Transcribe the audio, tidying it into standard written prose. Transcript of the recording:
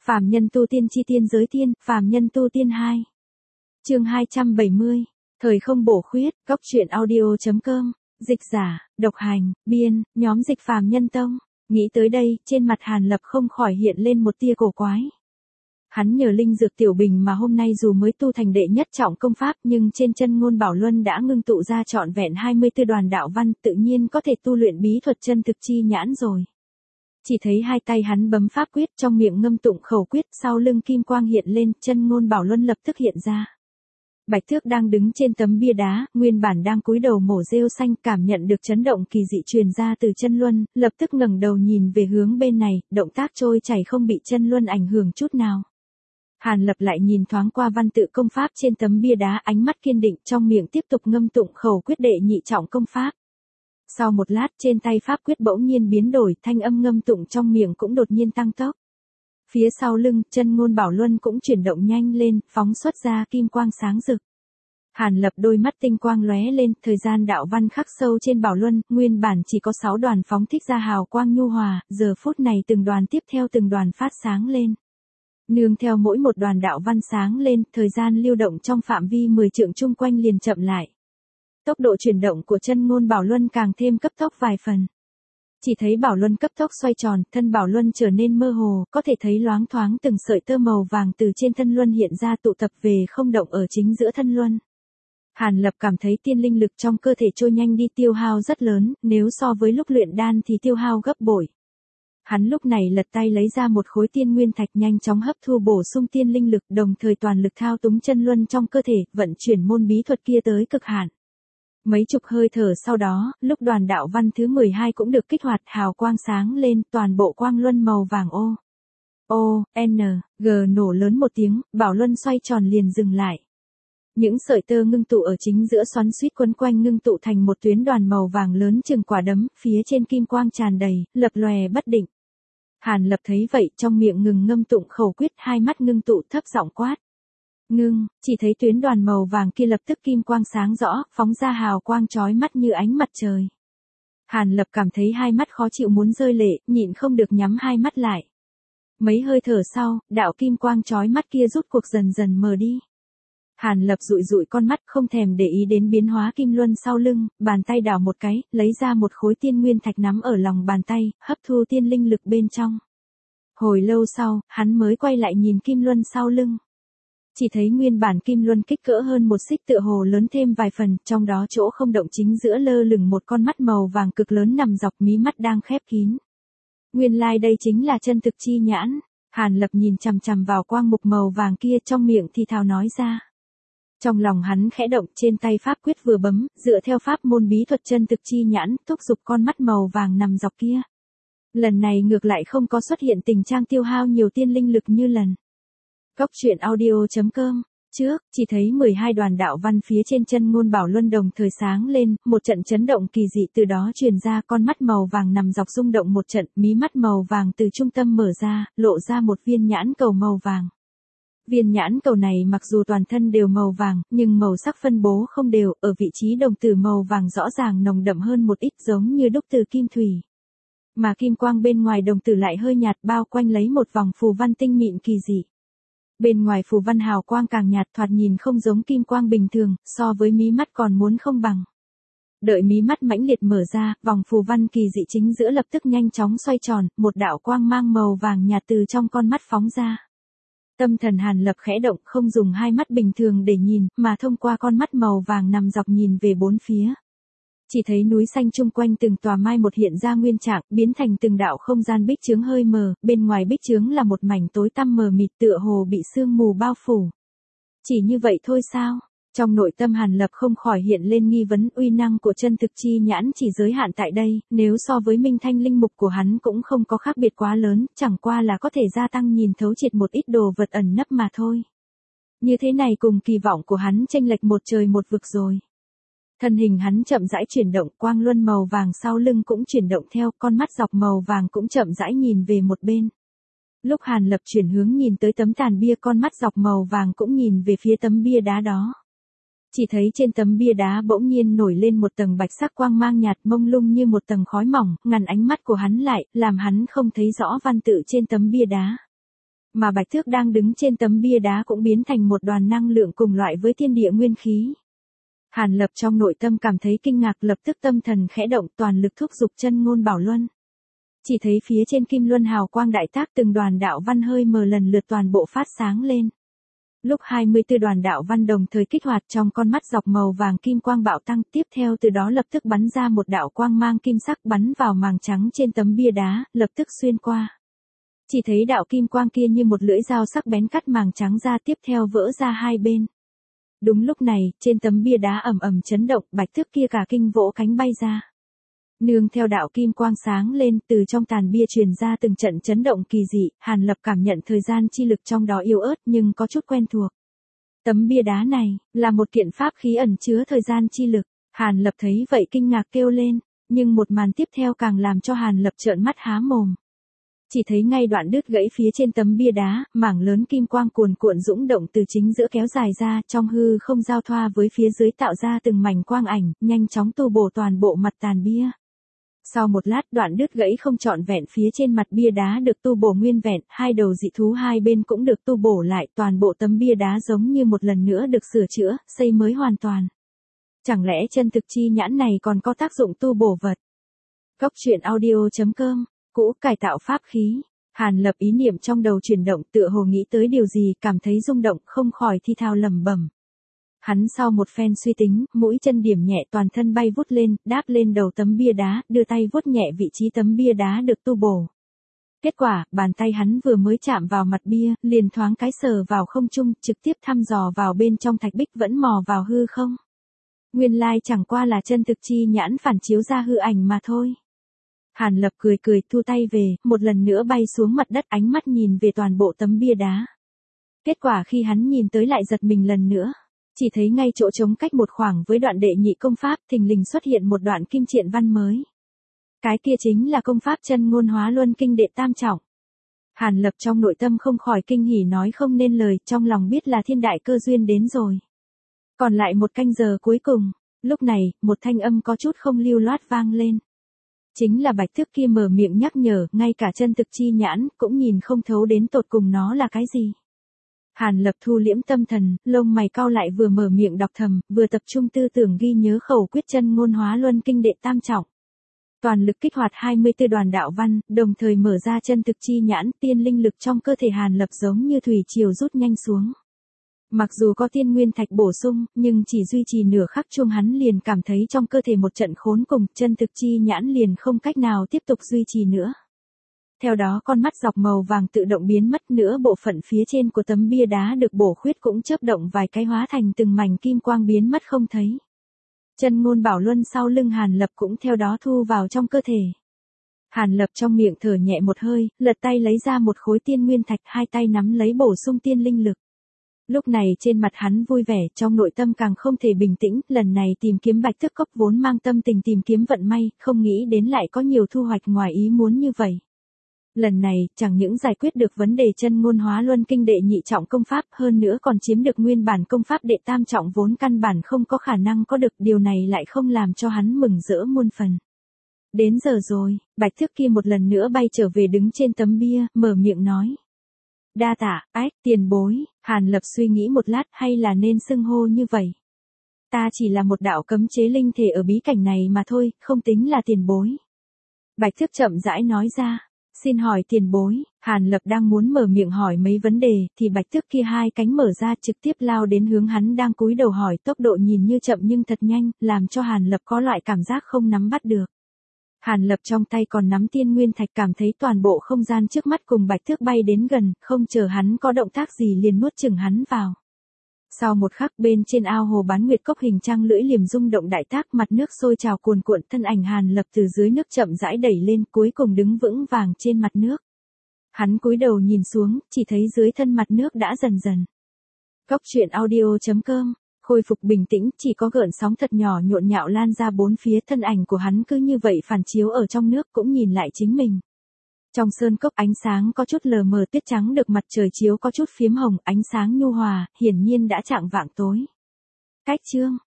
Phàm nhân tu tiên chi tiên giới tiên, phàm nhân tu tiên 2. Chương 270. Thời không bổ khuyết, góc truyện audio.com. Dịch giả, độc hành, biên, nhóm dịch phàm nhân tông. Nghĩ tới đây, trên mặt Hàn Lập không khỏi hiện lên một tia cổ quái. Hắn nhờ linh dược tiểu bình mà hôm nay dù mới tu thành đệ nhất trọng công pháp nhưng trên chân ngôn bảo luân đã ngưng tụ ra trọn vẹn 24 đoàn đạo văn, tự nhiên có thể tu luyện bí thuật chân thực chi nhãn rồi. Chỉ thấy hai tay hắn bấm pháp quyết, trong miệng ngâm tụng khẩu quyết, sau lưng kim quang hiện lên, chân ngôn bảo luân lập tức hiện ra. Bạch Thước đang đứng trên tấm bia đá, nguyên bản đang cúi đầu mổ rêu xanh, cảm nhận được chấn động kỳ dị truyền ra từ chân luân, lập tức ngẩng đầu nhìn về hướng bên này, động tác trôi chảy không bị chân luân ảnh hưởng chút nào. Hàn Lập lại nhìn thoáng qua văn tự công pháp trên tấm bia đá, ánh mắt kiên định, trong miệng tiếp tục ngâm tụng khẩu quyết đệ nhị trọng công pháp. Sau một lát, trên tay pháp quyết bỗng nhiên biến đổi, thanh âm ngâm tụng trong miệng cũng đột nhiên tăng tốc. Phía sau lưng, chân ngôn bảo luân cũng chuyển động nhanh lên, phóng xuất ra kim quang sáng rực. Hàn Lập đôi mắt tinh quang lóe lên, thời gian đạo văn khắc sâu trên bảo luân, nguyên bản chỉ có 6 đoàn phóng thích ra hào quang nhu hòa, giờ phút này từng đoàn tiếp theo từng đoàn phát sáng lên. Nương theo mỗi một đoàn đạo văn sáng lên, thời gian lưu động trong phạm vi 10 trượng chung quanh liền chậm lại. Tốc độ chuyển động của chân ngôn bảo luân càng thêm cấp tốc vài phần. Chỉ thấy bảo luân cấp tốc xoay tròn, thân bảo luân trở nên mơ hồ, có thể thấy loáng thoáng từng sợi tơ màu vàng từ trên thân luân hiện ra tụ tập về không động ở chính giữa thân luân. Hàn Lập cảm thấy tiên linh lực trong cơ thể trôi nhanh đi, tiêu hao rất lớn, nếu so với lúc luyện đan thì tiêu hao gấp bội. Hắn lúc này lật tay lấy ra một khối tiên nguyên thạch, nhanh chóng hấp thu bổ sung tiên linh lực, đồng thời toàn lực thao túng chân luân trong cơ thể, vận chuyển môn bí thuật kia tới cực hạn. Mấy chục hơi thở sau đó, lúc đoàn đạo văn thứ 12 cũng được kích hoạt, hào quang sáng lên, toàn bộ quang luân màu vàng G nổ lớn một tiếng, bảo luân xoay tròn liền dừng lại. Những sợi tơ ngưng tụ ở chính giữa xoắn xuýt quấn quanh, ngưng tụ thành một tuyến đoàn màu vàng lớn chừng quả đấm, phía trên kim quang tràn đầy, lập lòe bất định. Hàn Lập thấy vậy, trong miệng ngừng ngâm tụng khẩu quyết, hai mắt ngưng tụ, thấp giọng quát. Ngưng, chỉ thấy tuyến đoàn màu vàng kia lập tức kim quang sáng rõ, phóng ra hào quang chói mắt như ánh mặt trời. Hàn Lập cảm thấy hai mắt khó chịu muốn rơi lệ, nhịn không được nhắm hai mắt lại. Mấy hơi thở sau, đạo kim quang chói mắt kia rút cuộc dần dần mờ đi. Hàn Lập dụi dụi con mắt, không thèm để ý đến biến hóa kim luân sau lưng, bàn tay đảo một cái, lấy ra một khối tiên nguyên thạch nắm ở lòng bàn tay, hấp thu tiên linh lực bên trong. Hồi lâu sau, hắn mới quay lại nhìn kim luân sau lưng. Chỉ thấy nguyên bản kim luân kích cỡ hơn một xích tựa hồ lớn thêm vài phần, trong đó chỗ không động chính giữa lơ lửng một con mắt màu vàng cực lớn nằm dọc, mí mắt đang khép kín. Nguyên lai đây chính là chân thực chi nhãn. Hàn Lập nhìn chằm chằm vào quang mục màu vàng kia, trong miệng thì thào nói ra. Trong lòng hắn khẽ động, trên tay pháp quyết vừa bấm, dựa theo pháp môn bí thuật chân thực chi nhãn, thúc giục con mắt màu vàng nằm dọc kia. Lần này ngược lại không có xuất hiện tình trạng tiêu hao nhiều tiên linh lực như lần. Góc truyện audio.com. Trước, chỉ thấy 12 đoàn đạo văn phía trên chân ngôn bảo luân đồng thời sáng lên, một trận chấn động kỳ dị từ đó truyền ra, con mắt màu vàng nằm dọc rung động một trận, mí mắt màu vàng từ trung tâm mở ra, lộ ra một viên nhãn cầu màu vàng. Viên nhãn cầu này mặc dù toàn thân đều màu vàng, nhưng màu sắc phân bố không đều, ở vị trí đồng tử màu vàng rõ ràng nồng đậm hơn một ít, giống như đúc từ kim thủy. Mà kim quang bên ngoài đồng tử lại hơi nhạt, bao quanh lấy một vòng phù văn tinh mịn kỳ dị. Bên ngoài phù văn hào quang càng nhạt, thoạt nhìn không giống kim quang bình thường, so với mí mắt còn muốn không bằng. Đợi mí mắt mãnh liệt mở ra, vòng phù văn kỳ dị chính giữa lập tức nhanh chóng xoay tròn, một đạo quang mang màu vàng nhạt từ trong con mắt phóng ra. Tâm thần Hàn Lập khẽ động, không dùng hai mắt bình thường để nhìn, mà thông qua con mắt màu vàng nằm dọc nhìn về bốn phía. Chỉ thấy núi xanh chung quanh từng tòa mai một hiện ra nguyên trạng, biến thành từng đạo không gian bích chướng hơi mờ, bên ngoài bích chướng là một mảnh tối tăm mờ mịt, tựa hồ bị sương mù bao phủ. Chỉ như vậy thôi sao? Trong nội tâm Hàn Lập không khỏi hiện lên nghi vấn, uy năng của chân thực chi nhãn chỉ giới hạn tại đây, nếu so với minh thanh linh mục của hắn cũng không có khác biệt quá lớn, chẳng qua là có thể gia tăng nhìn thấu triệt một ít đồ vật ẩn nấp mà thôi. Như thế này cùng kỳ vọng của hắn chênh lệch một trời một vực rồi. Thân hình hắn chậm rãi chuyển động, quang luân màu vàng sau lưng cũng chuyển động theo, con mắt dọc màu vàng cũng chậm rãi nhìn về một bên. Lúc Hàn Lập chuyển hướng nhìn tới tấm tàn bia, con mắt dọc màu vàng cũng nhìn về phía tấm bia đá đó. Chỉ thấy trên tấm bia đá bỗng nhiên nổi lên một tầng bạch sắc quang mang nhạt, mông lung như một tầng khói mỏng, ngăn ánh mắt của hắn lại, làm hắn không thấy rõ văn tự trên tấm bia đá. Mà Bạch Thước đang đứng trên tấm bia đá cũng biến thành một đoàn năng lượng cùng loại với thiên địa nguyên khí. Hàn Lập trong nội tâm cảm thấy kinh ngạc, lập tức tâm thần khẽ động, toàn lực thúc giục chân ngôn bảo luân. Chỉ thấy phía trên kim luân hào quang đại tác, từng đoàn đạo văn hơi mờ lần lượt toàn bộ phát sáng lên. Lúc 24 đoàn đạo văn đồng thời kích hoạt, trong con mắt dọc màu vàng kim quang bạo tăng, tiếp theo từ đó lập tức bắn ra một đạo quang mang kim sắc bắn vào màng trắng trên tấm bia đá, lập tức xuyên qua. Chỉ thấy đạo kim quang kia như một lưỡi dao sắc bén cắt màng trắng ra, tiếp theo vỡ ra hai bên. Đúng lúc này, trên tấm bia đá ầm ầm chấn động, Bạch Thước kia cả kinh vỗ cánh bay ra. Nương theo đạo kim quang sáng lên, từ trong tàn bia truyền ra từng trận chấn động kỳ dị, Hàn Lập cảm nhận thời gian chi lực trong đó yếu ớt nhưng có chút quen thuộc. Tấm bia đá này, là một kiện pháp khí ẩn chứa thời gian chi lực. Hàn Lập thấy vậy kinh ngạc kêu lên, nhưng một màn tiếp theo càng làm cho Hàn Lập trợn mắt há mồm. Chỉ thấy ngay đoạn đứt gãy phía trên tấm bia đá, mảng lớn kim quang cuồn cuộn dũng động từ chính giữa kéo dài ra, trong hư không giao thoa với phía dưới tạo ra từng mảnh quang ảnh, nhanh chóng tu bổ toàn bộ mặt tàn bia. Sau một lát, đoạn đứt gãy không trọn vẹn phía trên mặt bia đá được tu bổ nguyên vẹn, hai đầu dị thú hai bên cũng được tu bổ lại, toàn bộ tấm bia đá giống như một lần nữa được sửa chữa, xây mới hoàn toàn. Chẳng lẽ chân thực chi nhãn này còn có tác dụng tu bổ vật? Cốc truyện audio.com, cũ cải tạo pháp khí. Hàn Lập ý niệm trong đầu chuyển động, tựa hồ nghĩ tới điều gì, cảm thấy rung động, không khỏi thi thao lẩm bẩm. Hắn sau một phen suy tính, mũi chân điểm nhẹ, toàn thân bay vút lên, đáp lên đầu tấm bia đá, đưa tay vuốt nhẹ vị trí tấm bia đá được tu bổ. Kết quả, bàn tay hắn vừa mới chạm vào mặt bia, liền thoáng cái sờ vào không trung, trực tiếp thăm dò vào bên trong thạch bích, vẫn mò vào hư không. Nguyên lai chẳng qua là chân thực chi nhãn phản chiếu ra hư ảnh mà thôi. Hàn Lập cười cười, thu tay về, một lần nữa bay xuống mặt đất, ánh mắt nhìn về toàn bộ tấm bia đá. Kết quả khi hắn nhìn tới lại giật mình lần nữa. Chỉ thấy ngay chỗ trống cách một khoảng với đoạn đệ nhị công pháp, thình lình xuất hiện một đoạn kim triện văn mới. Cái kia chính là công pháp chân ngôn hóa luân kinh đệ tam trọng. Hàn Lập trong nội tâm không khỏi kinh hỉ nói không nên lời, trong lòng biết là thiên đại cơ duyên đến rồi. Còn lại một canh giờ cuối cùng, lúc này, một thanh âm có chút không lưu loát vang lên. Chính là Bạch Thước kia mở miệng nhắc nhở, ngay cả chân thực chi nhãn, cũng nhìn không thấu đến tột cùng nó là cái gì. Hàn Lập thu liễm tâm thần, lông mày cau lại, vừa mở miệng đọc thầm, vừa tập trung tư tưởng ghi nhớ khẩu quyết chân ngôn hóa luân kinh đệ tam trọng. Toàn lực kích hoạt 24 đoàn đạo văn, đồng thời mở ra chân thực chi nhãn, tiên linh lực trong cơ thể Hàn Lập giống như thủy triều rút nhanh xuống. Mặc dù có tiên nguyên thạch bổ sung, nhưng chỉ duy trì nửa khắc chuông hắn liền cảm thấy trong cơ thể một trận khốn cùng, chân thực chi nhãn liền không cách nào tiếp tục duy trì nữa. Theo đó con mắt dọc màu vàng tự động biến mất, nữa bộ phận phía trên của tấm bia đá được bổ khuyết cũng chớp động vài cái hóa thành từng mảnh kim quang biến mất không thấy. Chân ngôn bảo luân sau lưng Hàn Lập cũng theo đó thu vào trong cơ thể. Hàn Lập trong miệng thở nhẹ một hơi, lật tay lấy ra một khối tiên nguyên thạch, hai tay nắm lấy bổ sung tiên linh lực. Lúc này trên mặt hắn vui vẻ, trong nội tâm càng không thể bình tĩnh, lần này tìm kiếm Bạch Thước Cốc vốn mang tâm tình tìm kiếm vận may, không nghĩ đến lại có nhiều thu hoạch ngoài ý muốn như vậy. Lần này, chẳng những giải quyết được vấn đề chân ngôn hóa luân kinh đệ nhị trọng công pháp, hơn nữa còn chiếm được nguyên bản công pháp đệ tam trọng vốn căn bản không có khả năng có được, điều này lại không làm cho hắn mừng rỡ muôn phần. Đến giờ rồi, Bạch Thước kia một lần nữa bay trở về đứng trên tấm bia, mở miệng nói. Đa tạ, ách, tiền bối. Hàn Lập suy nghĩ một lát, hay là nên xưng hô như vậy. Ta chỉ là một đạo cấm chế linh thể ở bí cảnh này mà thôi, không tính là tiền bối. Bạch Thước chậm rãi nói ra. Xin hỏi tiền bối. Hàn Lập đang muốn mở miệng hỏi mấy vấn đề, thì Bạch Thước kia hai cánh mở ra trực tiếp lao đến hướng hắn đang cúi đầu hỏi, tốc độ nhìn như chậm nhưng thật nhanh, làm cho Hàn Lập có loại cảm giác không nắm bắt được. Hàn Lập trong tay còn nắm tiên nguyên thạch, cảm thấy toàn bộ không gian trước mắt cùng Bạch Thước bay đến gần, không chờ hắn có động tác gì liền nuốt chửng hắn vào. Sau một khắc, bên trên ao hồ bán nguyệt cốc hình trăng lưỡi liềm rung động đại tác, mặt nước sôi trào cuồn cuộn, thân ảnh Hàn Lập từ dưới nước chậm rãi đẩy lên, cuối cùng đứng vững vàng trên mặt nước. Hắn cúi đầu nhìn xuống, chỉ thấy dưới thân mặt nước đã dần dần. Cốc truyện audio.com, khôi phục bình tĩnh, chỉ có gợn sóng thật nhỏ nhộn nhạo lan ra bốn phía, thân ảnh của hắn cứ như vậy phản chiếu ở trong nước, cũng nhìn lại chính mình. Trong sơn cốc ánh sáng có chút lờ mờ, tuyết trắng được mặt trời chiếu có chút phiếm hồng, ánh sáng nhu hòa, hiển nhiên đã chạng vạng tối. Cách chương